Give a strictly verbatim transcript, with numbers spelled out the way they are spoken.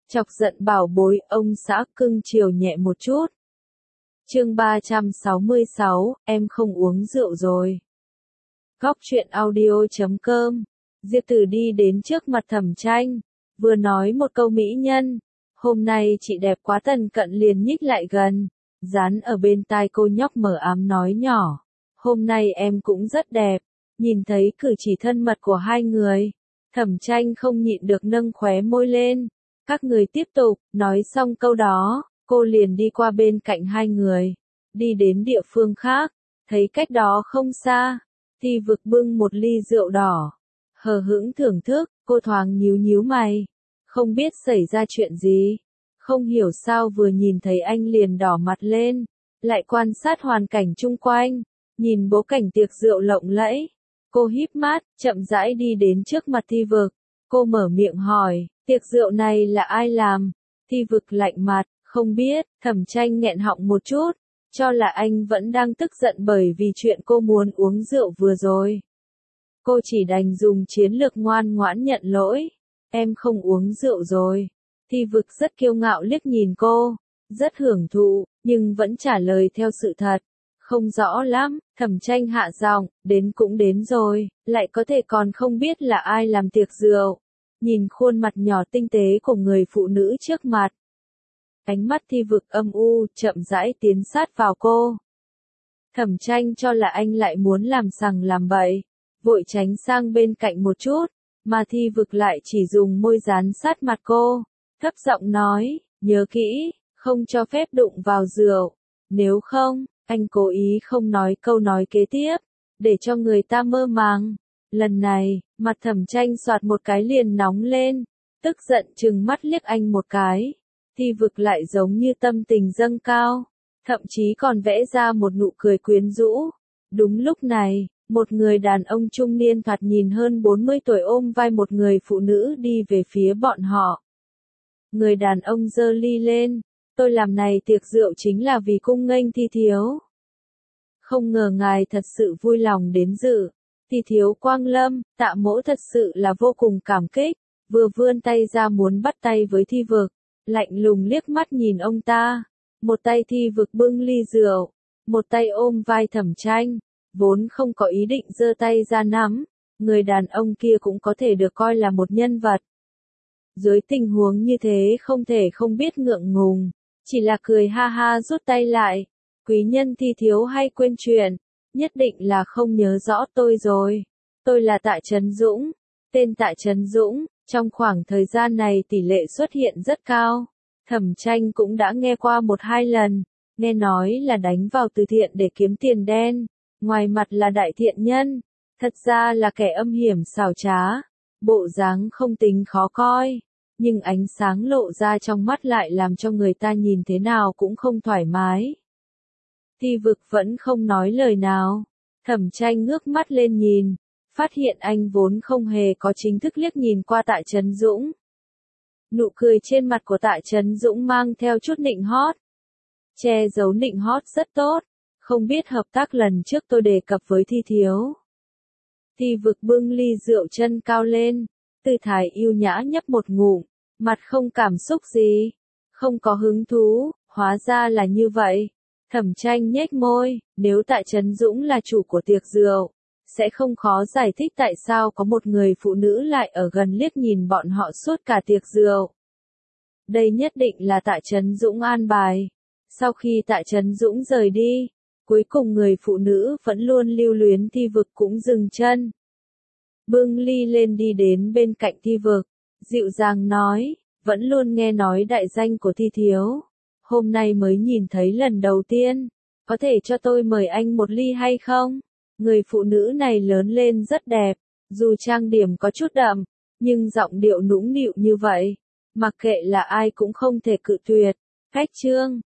Chọc giận bảo bối, ông xã cưng chiều nhẹ một chút. Chương ba trăm sáu mươi sáu, em không uống rượu rồi. Góc truyện audio chấm com. Diệp Tử đi đến trước mặt Thẩm Tranh, vừa nói một câu mỹ nhân, hôm nay chị đẹp quá. Tần Cận liền nhích lại gần, dán ở bên tai cô nhóc mờ ám nói nhỏ, hôm nay em cũng rất đẹp. Nhìn thấy cử chỉ thân mật của hai người, Thẩm Tranh không nhịn được nâng khóe môi lên. Các người tiếp tục. Nói xong câu đó, cô liền đi qua bên cạnh hai người, đi đến địa phương khác, thấy cách đó không xa, Thi Vực bưng một ly rượu đỏ, hờ hững thưởng thức. Cô thoáng nhíu nhíu mày, không biết xảy ra chuyện gì, không hiểu sao vừa nhìn thấy anh liền đỏ mặt lên, lại quan sát hoàn cảnh chung quanh, nhìn bố cảnh tiệc rượu lộng lẫy, cô híp mắt, chậm rãi đi đến trước mặt Thi Vực, cô mở miệng hỏi, tiệc rượu này là ai làm? Thi Vực lạnh mặt, không biết. Thẩm Tranh nghẹn họng một chút, cho là anh vẫn đang tức giận bởi vì chuyện cô muốn uống rượu vừa rồi. Cô chỉ đành dùng chiến lược ngoan ngoãn nhận lỗi, em không uống rượu rồi. Thi Vực rất kiêu ngạo liếc nhìn cô, rất hưởng thụ, nhưng vẫn trả lời theo sự thật. Không rõ lắm. Thẩm Tranh hạ giọng, đến cũng đến rồi, lại có thể còn không biết là ai làm tiệc rượu. Nhìn khuôn mặt nhỏ tinh tế của người phụ nữ trước mặt, ánh mắt Thi Vực âm u, chậm rãi tiến sát vào cô. Thẩm Tranh cho là anh lại muốn làm sằng làm bậy, vội tránh sang bên cạnh một chút, mà Thi Vực lại chỉ dùng môi dán sát mặt cô, thấp giọng nói, nhớ kỹ, không cho phép đụng vào rượu, nếu không. Anh cố ý không nói câu nói kế tiếp, để cho người ta mơ màng. Lần này, mặt Thẩm Tranh xoạt một cái liền nóng lên, tức giận trừng mắt liếc anh một cái. Thi Vực lại giống như tâm tình dâng cao, thậm chí còn vẽ ra một nụ cười quyến rũ. Đúng lúc này, một người đàn ông trung niên thoạt nhìn hơn bốn mươi tuổi ôm vai một người phụ nữ đi về phía bọn họ. Người đàn ông giơ ly lên, tôi làm này tiệc rượu chính là vì cung nghênh Thi thiếu. Không ngờ ngài thật sự vui lòng đến dự. Thi thiếu quang lâm. Tạ Mỗ thật sự là vô cùng cảm kích, vừa vươn tay ra muốn bắt tay với Thi Vực, lạnh lùng liếc mắt nhìn ông ta. Một tay Thi Vực bưng ly rượu, một tay ôm vai Thẩm Tranh, vốn không có ý định giơ tay ra nắm. Người đàn ông kia cũng có thể được coi là một nhân vật. Dưới tình huống như thế không thể không biết ngượng ngùng, chỉ là cười ha ha rút tay lại. Quý nhân Thi thiếu hay quên chuyện, nhất định là không nhớ rõ tôi rồi. Tôi là Tạ Trấn Dũng, tên Tạ Trấn Dũng, trong khoảng thời gian này tỷ lệ xuất hiện rất cao. Thẩm Tranh cũng đã nghe qua một hai lần, nghe nói là đánh vào từ thiện để kiếm tiền đen, ngoài mặt là đại thiện nhân, thật ra là kẻ âm hiểm xảo trá, bộ dáng không tính khó coi, nhưng ánh sáng lộ ra trong mắt lại làm cho người ta nhìn thế nào cũng không thoải mái. Thi Vực vẫn không nói lời nào. Thẩm Tranh ngước mắt lên nhìn, phát hiện anh vốn không hề có chính thức liếc nhìn qua Tạ Trấn Dũng. Nụ cười trên mặt của Tạ Trấn Dũng mang theo chút nịnh hót. Che giấu nịnh hót rất tốt, không biết hợp tác lần trước tôi đề cập với Thi thiếu. Thi Vực bưng ly rượu chân cao lên, tư thái yêu nhã nhấp một ngụm, mặt không cảm xúc gì, không có hứng thú, hóa ra là như vậy. Thẩm Tranh nhếch môi, nếu Tạ Trấn Dũng là chủ của tiệc rượu, sẽ không khó giải thích tại sao có một người phụ nữ lại ở gần liếc nhìn bọn họ suốt cả tiệc rượu. Đây nhất định là Tạ Trấn Dũng an bài. Sau khi Tạ Trấn Dũng rời đi, cuối cùng người phụ nữ vẫn luôn lưu luyến Thi Vực cũng dừng chân. Bưng ly lên đi đến bên cạnh Thi Vực, dịu dàng nói, vẫn luôn nghe nói đại danh của Thi thiếu. Hôm nay mới nhìn thấy lần đầu tiên, có thể cho tôi mời anh một ly hay không? Người phụ nữ này lớn lên rất đẹp, dù trang điểm có chút đậm, nhưng giọng điệu nũng nịu như vậy, mặc kệ là ai cũng không thể cự tuyệt. Khách trương,